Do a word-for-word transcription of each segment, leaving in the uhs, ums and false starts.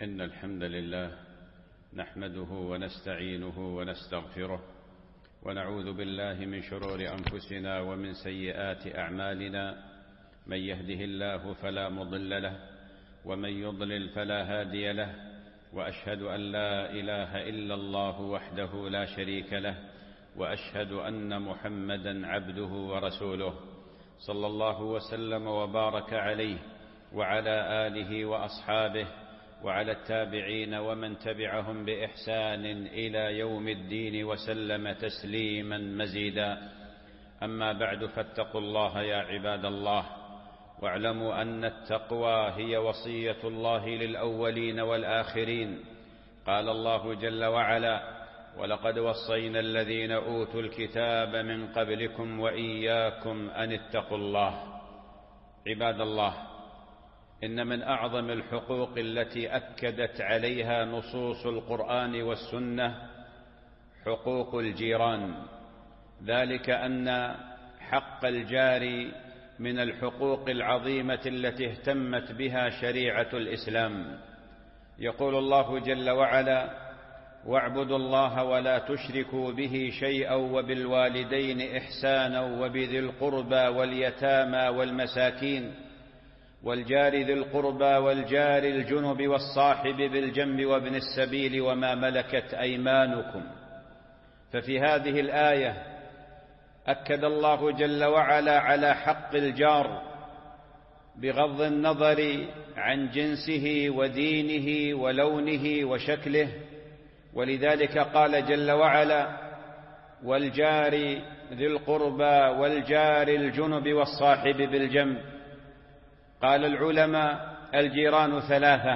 إن الحمد لله نحمده ونستعينه ونستغفره ونعوذ بالله من شرور أنفسنا ومن سيئات أعمالنا. من يهده الله فلا مضل له ومن يضلل فلا هادي له، وأشهد أن لا إله إلا الله وحده لا شريك له، وأشهد أن محمدا عبده ورسوله صلى الله وسلم وبارك عليه وعلى آله وأصحابه وعلى التابعين ومن تبعهم بإحسان إلى يوم الدين وسلم تسليما مزيدا. أما بعد، فاتقوا الله يا عباد الله، واعلموا أن التقوى هي وصية الله للأولين والآخرين. قال الله جل وعلا: ولقد وصينا الذين أوتوا الكتاب من قبلكم وإياكم أن اتقوا الله. عباد الله، إن من أعظم الحقوق التي أكدت عليها نصوص القرآن والسنة حقوق الجيران، ذلك أن حق الجار من الحقوق العظيمة التي اهتمت بها شريعة الإسلام. يقول الله جل وعلا: واعبدوا الله ولا تشركوا به شيئا وبالوالدين إحسانا وبذي القربى واليتامى والمساكين والجار ذي القربى والجار الجنب والصاحب بالجنب وابن السبيل وما ملكت أيمانكم. ففي هذه الآية أكد الله جل وعلا على حق الجار بغض النظر عن جنسه ودينه ولونه وشكله، ولذلك قال جل وعلا: والجار ذي القربى والجار الجنب والصاحب بالجنب. قال العلماء: الجيران ثلاثة،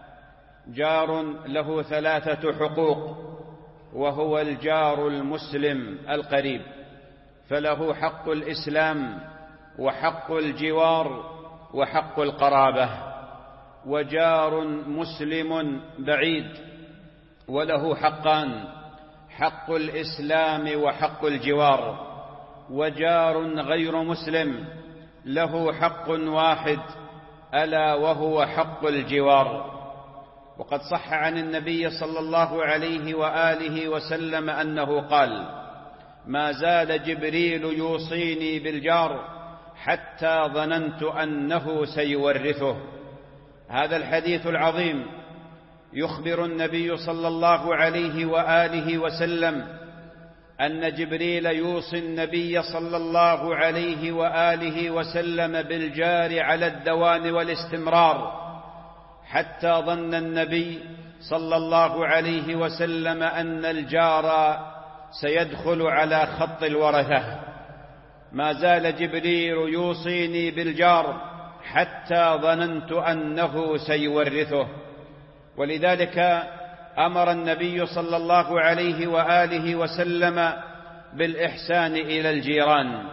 جار له ثلاثة حقوق، وهو الجار المسلم القريب، فله حق الإسلام وحق الجوار وحق القرابة. وجار مسلم بعيد وله حقان: حق الإسلام وحق الجوار. وجار غير مسلم له حق واحد، ألا وهو حق الجوار. وقد صح عن النبي صلى الله عليه وآله وسلم أنه قال: ما زال جبريل يوصيني بالجار حتى ظننت أنه سيورثه. هذا الحديث العظيم يخبر النبي صلى الله عليه وآله وسلم أن جبريل يوصي النبي صلى الله عليه وآله وسلم بالجار على الدوام والاستمرار، حتى ظن النبي صلى الله عليه وسلم أن الجار سيدخل على خط الورثة. ما زال جبريل يوصيني بالجار حتى ظننت أنه سيورثه. ولذلك أمر النبي صلى الله عليه وآله وسلم بالإحسان إلى الجيران.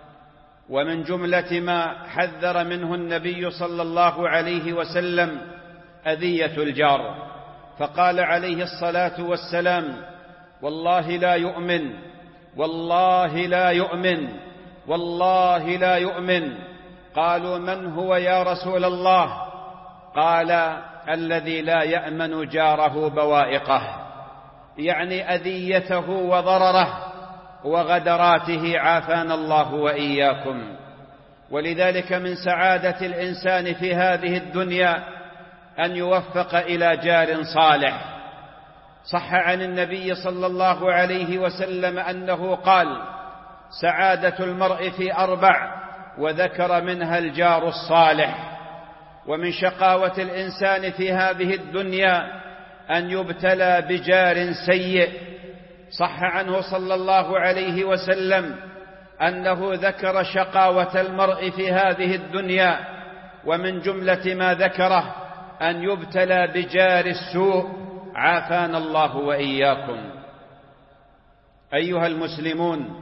ومن جملة ما حذر منه النبي صلى الله عليه وسلم أذية الجار، فقال عليه الصلاة والسلام: والله لا يؤمن، والله لا يؤمن، والله لا يؤمن. قالوا: من هو يا رسول الله؟ قال: الذي لا يأمن جاره بوائقه، يعني أذيته وضرره وغدراته، عافانا الله وإياكم. ولذلك من سعادة الإنسان في هذه الدنيا أن يوفق إلى جار صالح. صح عن النبي صلى الله عليه وسلم أنه قال: سعادة المرء في أربع، وذكر منها الجار الصالح. ومن شقاوة الإنسان في هذه الدنيا أن يبتلى بجار سيء. صح عنه صلى الله عليه وسلم أنه ذكر شقاوة المرء في هذه الدنيا، ومن جملة ما ذكره أن يبتلى بجار السوء، عافانا الله وإياكم. أيها المسلمون،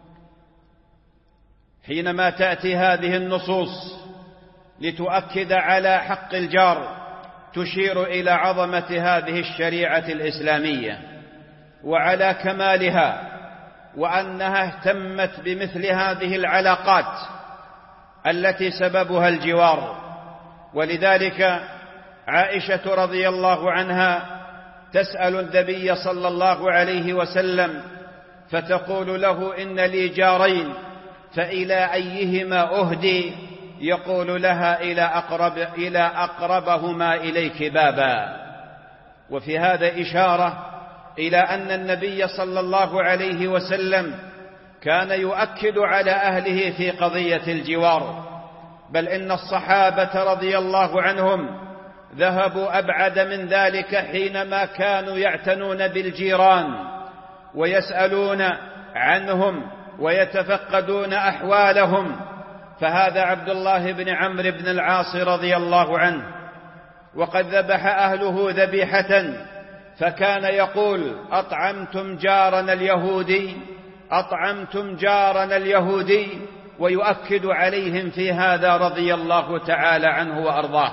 حينما تأتي هذه النصوص لتؤكد على حق الجار تشير إلى عظمة هذه الشريعة الإسلامية وعلى كمالها، وأنها اهتمت بمثل هذه العلاقات التي سببها الجوار. ولذلك عائشة رضي الله عنها تسأل النبي صلى الله عليه وسلم فتقول له: إن لي جارين فإلى أيهما أهدي؟ يقول لها: إلى أقرب إلى أقربهما إليك بابا. وفي هذا إشارة إلى أن النبي صلى الله عليه وسلم كان يؤكد على أهله في قضية الجوار، بل إن الصحابة رضي الله عنهم ذهبوا أبعد من ذلك حينما كانوا يعتنون بالجيران ويسألون عنهم ويتفقدون أحوالهم. فهذا عبد الله بن عمرو بن العاص رضي الله عنه، وقد ذبح أهله ذبيحة فكان يقول: أطعمتم جارنا اليهودي، أطعمتم جارنا اليهودي، ويؤكد عليهم في هذا رضي الله تعالى عنه وأرضاه.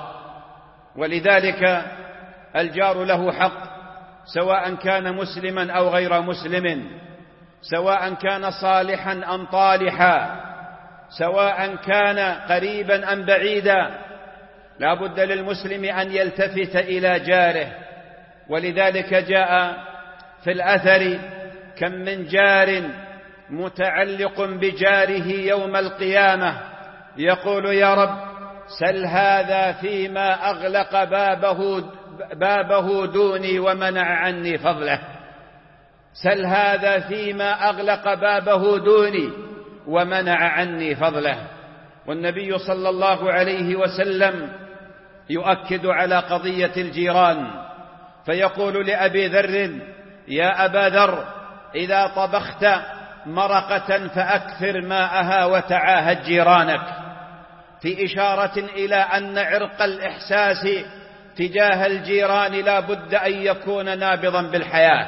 ولذلك الجار له حق، سواء كان مسلما أو غير مسلم، سواء كان صالحا أم طالحا، سواء كان قريبا أم بعيدا، لا بد للمسلم أن يلتفت إلى جاره. ولذلك جاء في الأثر: كم من جار متعلق بجاره يوم القيامة يقول: يا رب سل هذا فيما أغلق بابه, بابه دوني ومنع عني فضله، سل هذا فيما أغلق بابه دوني ومنع عني فضله. والنبي صلى الله عليه وسلم يؤكد على قضية الجيران فيقول لأبي ذر: يا أبا ذر، إذا طبخت مرقة فأكثر ماءها وتعاهد جيرانك، في إشارة إلى أن عرق الإحساس تجاه الجيران لا بد أن يكون نابضا بالحياة،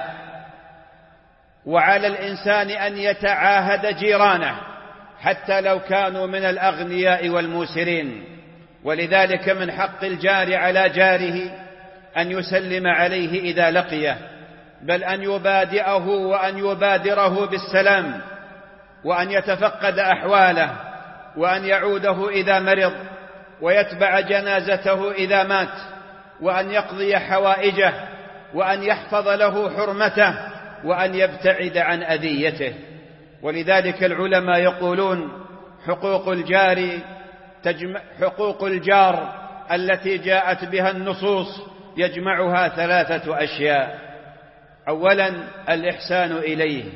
وعلى الإنسان أن يتعاهد جيرانه حتى لو كانوا من الأغنياء والموسرين. ولذلك من حق الجار على جاره أن يسلم عليه إذا لقيه، بل أن يبادئه وأن يبادره بالسلام، وأن يتفقد أحواله، وأن يعوده إذا مرض، ويتبع جنازته إذا مات، وأن يقضي حوائجه، وأن يحفظ له حرمته، وأن يبتعد عن أذيته. ولذلك العلماء يقولون: حقوق الجار تجمع حقوق الجار التي جاءت بها النصوص يجمعها ثلاثة أشياء: أولا الإحسان إليه،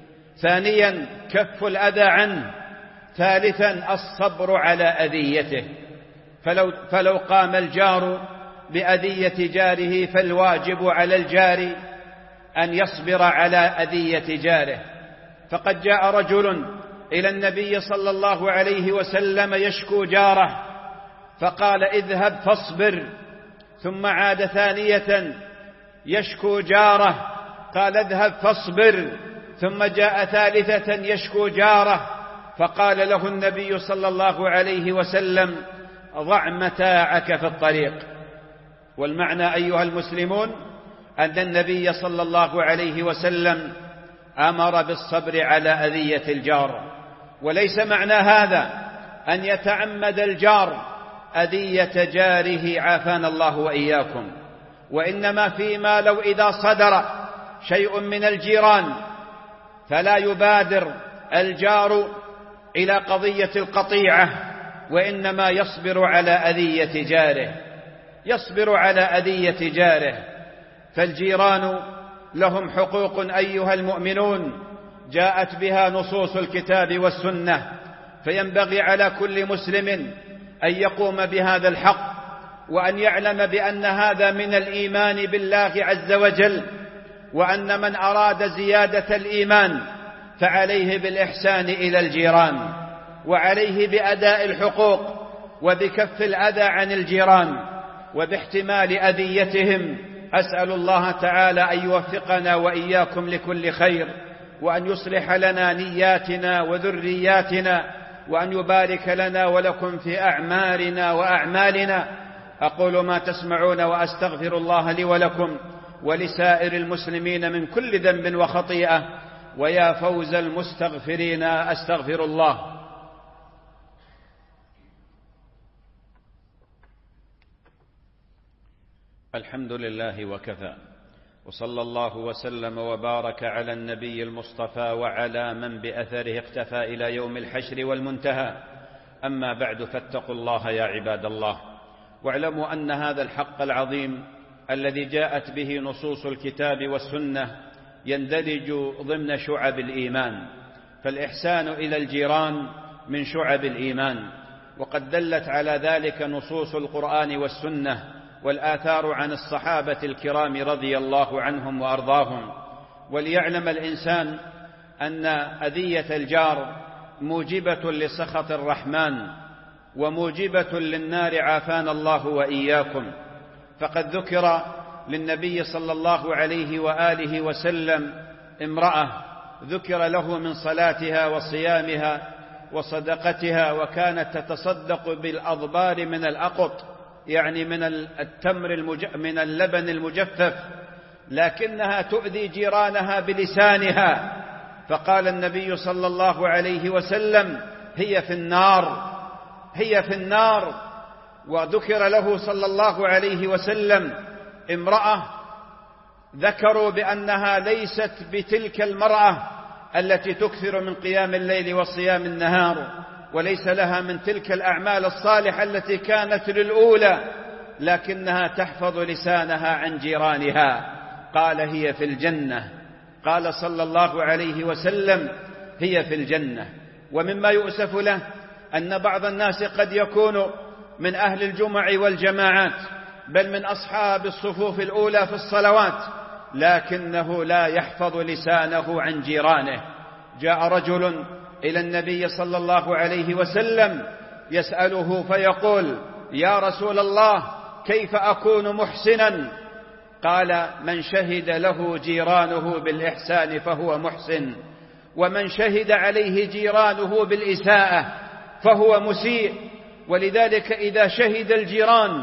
ثانيا كف الأذى عنه، ثالثا الصبر على أذيته. فلو, فلو قام الجار بأذية جاره فالواجب على الجار أن يصبر على أذية جاره. فقد جاء رجل إلى النبي صلى الله عليه وسلم يشكو جاره فقال: اذهب فاصبر. ثم عاد ثانية يشكو جاره قال: اذهب فاصبر. ثم جاء ثالثة يشكو جاره فقال له النبي صلى الله عليه وسلم: ضع متاعك في الطريق. والمعنى أيها المسلمون أن النبي صلى الله عليه وسلم أمر بالصبر على أذية الجار، وليس معنى هذا أن يتعمد الجار أذية جاره عافانا الله وإياكم، وإنما فيما لو إذا صدر شيء من الجيران فلا يبادر الجار إلى قضية القطيعة، وإنما يصبر على أذية جاره، يصبر على أذية جاره. فالجيران لهم حقوق أيها المؤمنون جاءت بها نصوص الكتاب والسنة، فينبغي على كل مسلم أن يقوم بهذا الحق، وأن يعلم بأن هذا من الإيمان بالله عز وجل، وأن من أراد زيادة الإيمان فعليه بالإحسان إلى الجيران، وعليه بأداء الحقوق وبكف الأذى عن الجيران وباحتمال أذيتهم. أسأل الله تعالى أن يوفقنا وإياكم لكل خير، وأن يصلح لنا نياتنا وذرياتنا، وأن يبارك لنا ولكم في أعمارنا وأعمالنا. أقول ما تسمعون وأستغفر الله لي ولكم ولسائر المسلمين من كل ذنب وخطيئة، ويا فوز المستغفرين أستغفر الله. الحمد لله وكفى، وصلى الله وسلم وبارك على النبي المصطفى وعلى من بأثره اقتفى إلى يوم الحشر والمنتهى. أما بعد، فاتقوا الله يا عباد الله، واعلموا أن هذا الحق العظيم الذي جاءت به نصوص الكتاب والسنة يندرج ضمن شعب الإيمان، فالإحسان إلى الجيران من شعب الإيمان، وقد دلت على ذلك نصوص القرآن والسنة والآثار عن الصحابة الكرام رضي الله عنهم وأرضاهم. وليعلم الإنسان أن أذية الجار موجبة لسخط الرحمن وموجبة للنار، عافانا الله وإياكم. فقد ذكر للنبي صلى الله عليه وآله وسلم امرأة ذكر له من صلاتها وصيامها وصدقتها، وكانت تتصدق بالأضبار من الأقط، يعني من التمر المج... من اللبن المجفف، لكنها تؤذي جيرانها بلسانها، فقال النبي صلى الله عليه وسلم: هي في النار، هي في النار. وذكر له صلى الله عليه وسلم امرأة ذكروا بأنها ليست بتلك المرأة التي تكثر من قيام الليل وصيام النهار، وليس لها من تلك الأعمال الصالحة التي كانت للأولى، لكنها تحفظ لسانها عن جيرانها. قال: هي في الجنة. قال صلى الله عليه وسلم: هي في الجنة. ومما يؤسف له أن بعض الناس قد يكون من أهل الجمع والجماعات، بل من أصحاب الصفوف الأولى في الصلوات، لكنه لا يحفظ لسانه عن جيرانه. جاء رجل إلى النبي صلى الله عليه وسلم يسأله فيقول: يا رسول الله، كيف أكون محسنا؟ قال: من شهد له جيرانه بالإحسان فهو محسن، ومن شهد عليه جيرانه بالإساءة فهو مسيء. ولذلك إذا شهد الجيران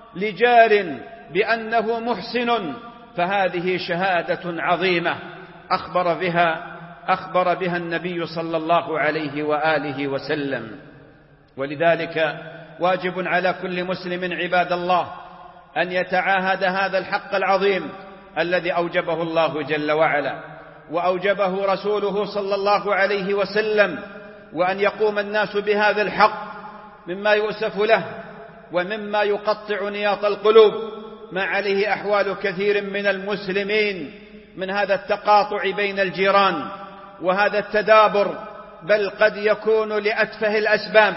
لجار بأنه محسن فهذه شهادة عظيمة أخبر بها أخبر بها النبي صلى الله عليه وآله وسلم. ولذلك واجب على كل مسلم عباد الله أن يتعاهد هذا الحق العظيم الذي أوجبه الله جل وعلا وأوجبه رسوله صلى الله عليه وسلم، وأن يقوم الناس بهذا الحق. مما يؤسف له ومما يقطع نياط القلوب ما عليه أحوال كثير من المسلمين من هذا التقاطع بين الجيران وهذا التدابر، بل قد يكون لأتفه الأسباب.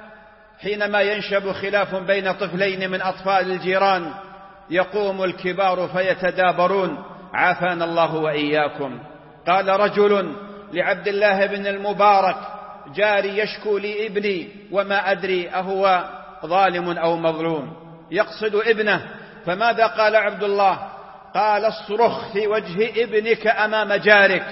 حينما ينشب خلاف بين طفلين من أطفال الجيران يقوم الكبار فيتدابرون، عافانا الله وإياكم. قال رجل لعبد الله بن المبارك: جاري يشكو لي ابني وما أدري أهو ظالم أو مظلوم. يقصد ابنه، فماذا قال عبد الله؟ قال: اصرخ في وجه ابنك أمام جارك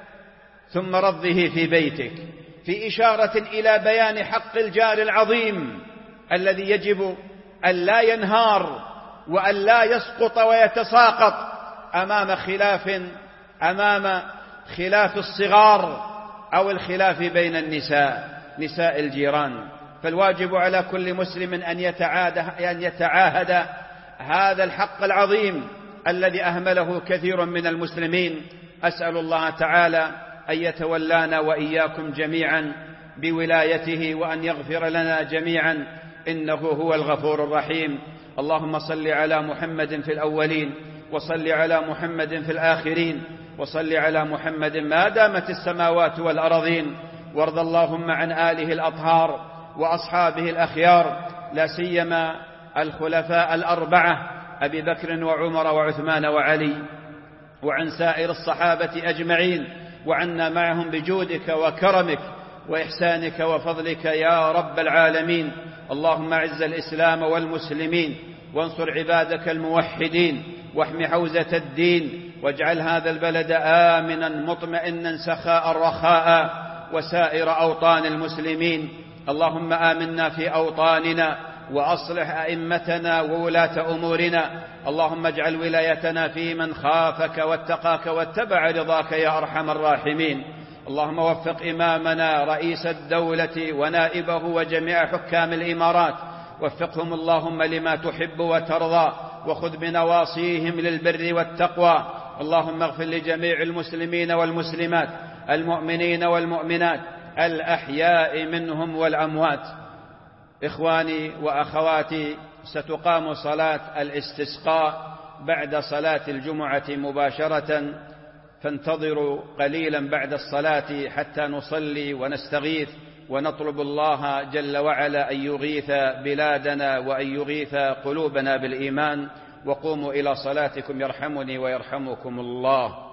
ثم رضه في بيتك، في إشارة إلى بيان حق الجار العظيم الذي يجب أن لا ينهار وأن لا يسقط ويتساقط أمام خلاف أمام خلاف الصغار أو الخلاف بين النساء نساء الجيران. فالواجب على كل مسلم أن يتعاهد, أن يتعاهد هذا الحق العظيم الذي أهمله كثير من المسلمين. أسأل الله تعالى أن يتولانا وإياكم جميعا بولايته، وأن يغفر لنا جميعا، إنه هو الغفور الرحيم. اللهم صل على محمد في الأولين، وصل على محمد في الآخرين، وصل على محمد ما دامت السماوات والأرضين. وارض اللهم عن آله الأطهار وأصحابه الأخيار، لا سيما الخلفاء الأربعة أبي بكر وعمر وعثمان وعلي، وعن سائر الصحابة أجمعين، وعنا معهم بجودك وكرمك وإحسانك وفضلك يا رب العالمين. اللهم أعز الإسلام والمسلمين، وانصر عبادك الموحدين، واحم حوزة الدين، واجعل هذا البلد آمنا مطمئنا سخاء رخاء، وسائر أوطان المسلمين. اللهم آمنا في أوطاننا، وأصلح أئمتنا وولاة أمورنا. اللهم اجعل ولايتنا في من خافك واتقاك واتبع رضاك يا أرحم الراحمين. اللهم وفق إمامنا رئيس الدولة ونائبه وجميع حكام الإمارات، وفقهم اللهم لما تحب وترضى، وخذ بنواصيهم للبر والتقوى. اللهم اغفر لجميع المسلمين والمسلمات المؤمنين والمؤمنات الأحياء منهم والأموات. إخواني وأخواتي، ستقام صلاة الاستسقاء بعد صلاة الجمعة مباشرة، فانتظروا قليلا بعد الصلاة حتى نصلي ونستغيث ونطلب الله جل وعلا أن يغيث بلادنا وأن يغيث قلوبنا بالإيمان. وقوموا إلى صلاتكم يرحمني ويرحمكم الله.